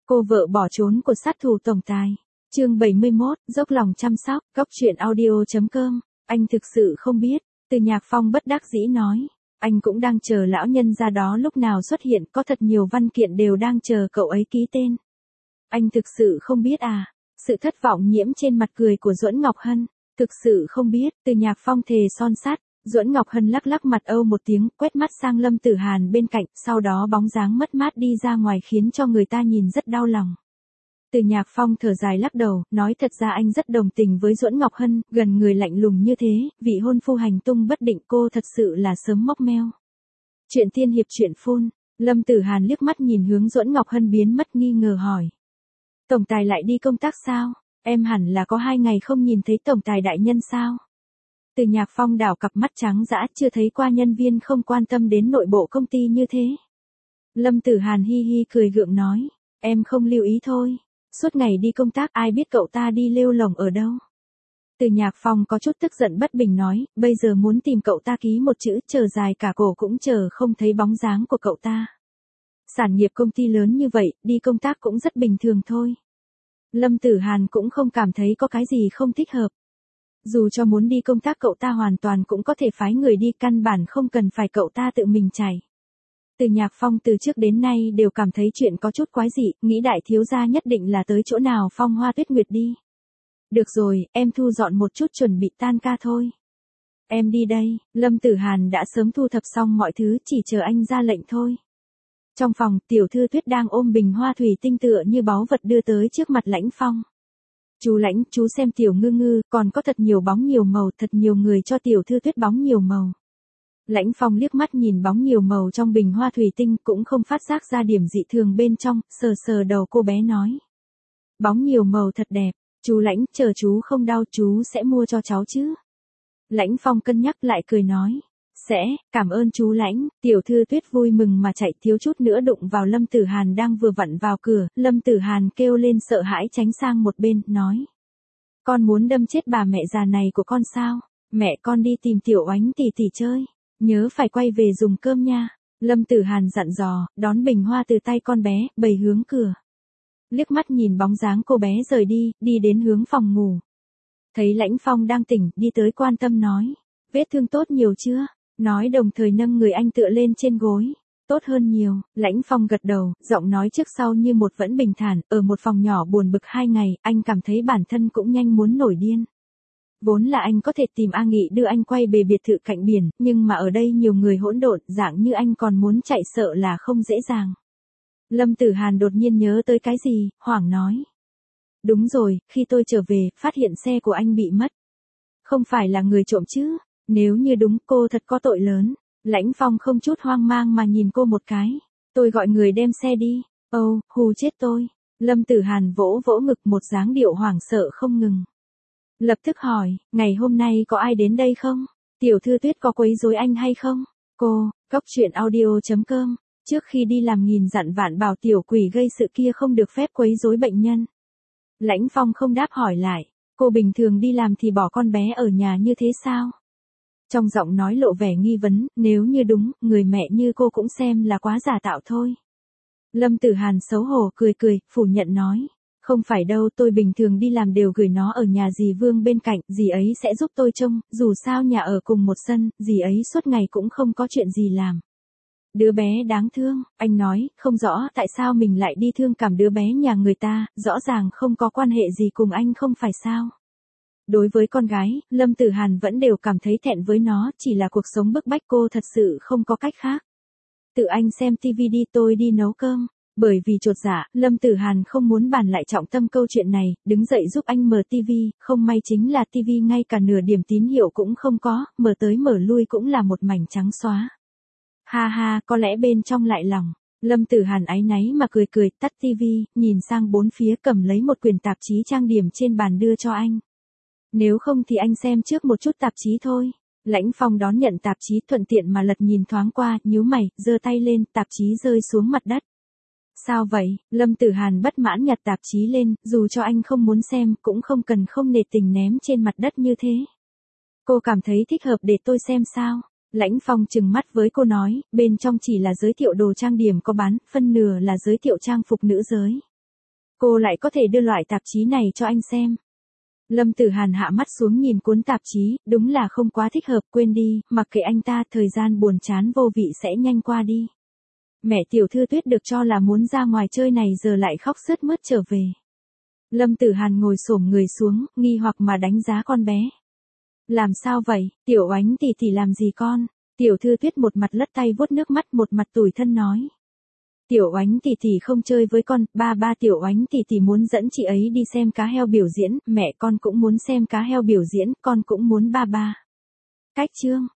Cô vợ bỏ trốn của sát thủ tổng tài. Chương 71, dốc lòng chăm sóc, góc truyện audio.com. Anh thực sự không biết, Từ Nhạc Phong bất đắc dĩ nói. Anh cũng đang chờ lão nhân ra đó lúc nào xuất hiện, có thật nhiều văn kiện đều đang chờ cậu ấy ký tên. Anh thực sự không biết à? Sự thất vọng nhiễm trên mặt cười của Duẫn Ngọc Hân. Thực sự không biết, Từ Nhạc Phong thề son sắt. Duẫn Ngọc Hân lắc lắc mặt âu một tiếng, quét mắt sang Lâm Tử Hàn bên cạnh, sau đó bóng dáng mất mát đi ra ngoài khiến cho người ta nhìn rất đau lòng. Từ Nhạc Phong thở dài lắc đầu, nói thật ra anh rất đồng tình với Duẫn Ngọc Hân, gần người lạnh lùng như thế, vị hôn phu hành tung bất định, cô thật sự là sớm móc meo. Chuyện tiên hiệp chuyện phun, Lâm Tử Hàn liếc mắt nhìn hướng Duẫn Ngọc Hân biến mất nghi ngờ hỏi. Tổng tài lại đi công tác sao? Em hẳn là có 2 ngày không nhìn thấy tổng tài đại nhân sao? Từ Nhạc Phong đảo cặp mắt trắng dã, chưa thấy qua nhân viên không quan tâm đến nội bộ công ty như thế. Lâm Tử Hàn hi hi cười gượng nói, em không lưu ý thôi. Suốt ngày đi công tác ai biết cậu ta đi lêu lổng ở đâu. Từ Nhạc Phong có chút tức giận bất bình nói, bây giờ muốn tìm cậu ta ký một chữ, chờ dài cả cổ cũng chờ không thấy bóng dáng của cậu ta. Sản nghiệp công ty lớn như vậy, đi công tác cũng rất bình thường thôi. Lâm Tử Hàn cũng không cảm thấy có cái gì không thích hợp. Dù cho muốn đi công tác cậu ta hoàn toàn cũng có thể phái người đi, căn bản không cần phải cậu ta tự mình chạy. Từ Nhạc Phong từ trước đến nay đều cảm thấy chuyện có chút quái dị, nghĩ đại thiếu gia nhất định là tới chỗ nào Phong Hoa Tuyết Nguyệt đi. Được rồi, em thu dọn một chút chuẩn bị tan ca thôi. Em đi đây, Lâm Tử Hàn đã sớm thu thập xong mọi thứ, chỉ chờ anh ra lệnh thôi. Trong phòng, tiểu thư Tuyết đang ôm bình hoa thủy tinh tựa như báu vật đưa tới trước mặt Lãnh Phong. Chú Lãnh, chú xem tiểu ngư ngư, còn có thật nhiều bóng nhiều màu, thật nhiều người cho tiểu thư Tuyết bóng nhiều màu. Lãnh Phong liếc mắt nhìn bóng nhiều màu trong bình hoa thủy tinh, cũng không phát giác ra điểm dị thường bên trong, sờ sờ đầu cô bé nói. Bóng nhiều màu thật đẹp, chú Lãnh, chờ chú không đau chú sẽ mua cho cháu chứ. Lãnh Phong cân nhắc lại cười nói. Sẽ, cảm ơn chú Lãnh. Tiểu thư Tuyết vui mừng mà chạy, thiếu chút nữa đụng vào Lâm Tử Hàn đang vừa vặn vào cửa. Lâm Tử Hàn kêu lên sợ hãi tránh sang một bên, nói. Con muốn đâm chết bà mẹ già này của con sao? Mẹ con đi tìm Tiểu Oánh tỷ tỷ chơi. Nhớ phải quay về dùng cơm nha. Lâm Tử Hàn dặn dò, đón bình hoa từ tay con bé, bày hướng cửa. Liếc mắt nhìn bóng dáng cô bé rời đi, đi đến hướng phòng ngủ. Thấy Lãnh Phong đang tỉnh, đi tới quan tâm nói. Vết thương tốt nhiều chưa? Nói đồng thời nâng người anh tựa lên trên gối. Tốt hơn nhiều, Lãnh Phong gật đầu, giọng nói trước sau như một vẫn bình thản, ở một phòng nhỏ buồn bực 2 ngày, anh cảm thấy bản thân cũng nhanh muốn nổi điên. Vốn là anh có thể tìm A Nghị đưa anh quay về biệt thự cạnh biển, nhưng mà ở đây nhiều người hỗn độn, dạng như anh còn muốn chạy sợ là không dễ dàng. Lâm Tử Hàn đột nhiên nhớ tới cái gì, hoảng nói. Đúng rồi, khi tôi trở về, phát hiện xe của anh bị mất. Không phải là người trộm chứ? Nếu như đúng, cô thật có tội lớn. Lãnh Phong không chút hoang mang mà nhìn cô một cái. Tôi gọi người đem xe đi. Âu, hù chết tôi. Lâm Tử Hàn vỗ vỗ ngực, một dáng điệu hoảng sợ không ngừng. Lập tức hỏi, ngày hôm nay có ai đến đây không? Tiểu thư Tuyết có quấy rối anh hay không? Cô, góc truyện audio.com. Trước khi đi làm nghìn dặn vạn bảo tiểu quỷ gây sự kia không được phép quấy rối bệnh nhân. Lãnh Phong không đáp hỏi lại. Cô bình thường đi làm thì bỏ con bé ở nhà như thế sao? Trong giọng nói lộ vẻ nghi vấn, nếu như đúng, người mẹ như cô cũng xem là quá giả tạo thôi. Lâm Tử Hàn xấu hổ cười cười, phủ nhận nói. Không phải đâu, tôi bình thường đi làm đều gửi nó ở nhà dì Vương bên cạnh, dì ấy sẽ giúp tôi trông, dù sao nhà ở cùng một sân, dì ấy suốt ngày cũng không có chuyện gì làm. Đứa bé đáng thương, anh nói, không rõ tại sao mình lại đi thương cảm đứa bé nhà người ta, rõ ràng không có quan hệ gì cùng anh không phải sao. Đối với con gái, Lâm Tử Hàn vẫn đều cảm thấy thẹn với nó, chỉ là cuộc sống bức bách cô thật sự không có cách khác. Tự anh xem tivi đi, tôi đi nấu cơm. Bởi vì chột dạ, Lâm Tử Hàn không muốn bàn lại trọng tâm câu chuyện này, đứng dậy giúp anh mở tivi, không may chính là tivi ngay cả nửa điểm tín hiệu cũng không có, mở tới mở lui cũng là một mảnh trắng xóa. Ha ha, có lẽ bên trong lại lòng. Lâm Tử Hàn áy náy mà cười cười, tắt tivi, nhìn sang bốn phía, cầm lấy một quyển tạp chí trang điểm trên bàn đưa cho anh. Nếu không thì anh xem trước một chút tạp chí thôi. Lãnh Phong đón nhận tạp chí, thuận tiện mà lật nhìn thoáng qua, nhíu mày, giơ tay lên, tạp chí rơi xuống mặt đất. Sao vậy? Lâm Tử Hàn bất mãn nhặt tạp chí lên, dù cho anh không muốn xem, cũng không cần không nể tình ném trên mặt đất như thế. Cô cảm thấy thích hợp để tôi xem sao? Lãnh Phong trừng mắt với cô nói, bên trong chỉ là giới thiệu đồ trang điểm có bán, phân nửa là giới thiệu trang phục nữ giới. cô lại có thể đưa loại tạp chí này cho anh xem. Lâm Tử Hàn hạ mắt xuống nhìn cuốn tạp chí, đúng là không quá thích hợp, quên đi, mặc kệ anh ta, thời gian buồn chán vô vị sẽ nhanh qua đi. Mẹ Tiểu Thư Tuyết được cho là muốn ra ngoài chơi này giờ lại khóc sướt mướt trở về. Lâm Tử Hàn ngồi xổm người xuống, nghi hoặc mà đánh giá con bé. Làm sao vậy, Tiểu Oánh tỷ tỷ làm gì con? Tiểu Thư Tuyết một mặt lất tay vuốt nước mắt một mặt tủi thân nói. Tiểu Oánh tỷ tỷ không chơi với con, ba Tiểu Oánh tỷ tỷ muốn dẫn chị ấy đi xem cá heo biểu diễn, mẹ con cũng muốn xem cá heo biểu diễn, con cũng muốn ba. Cách chương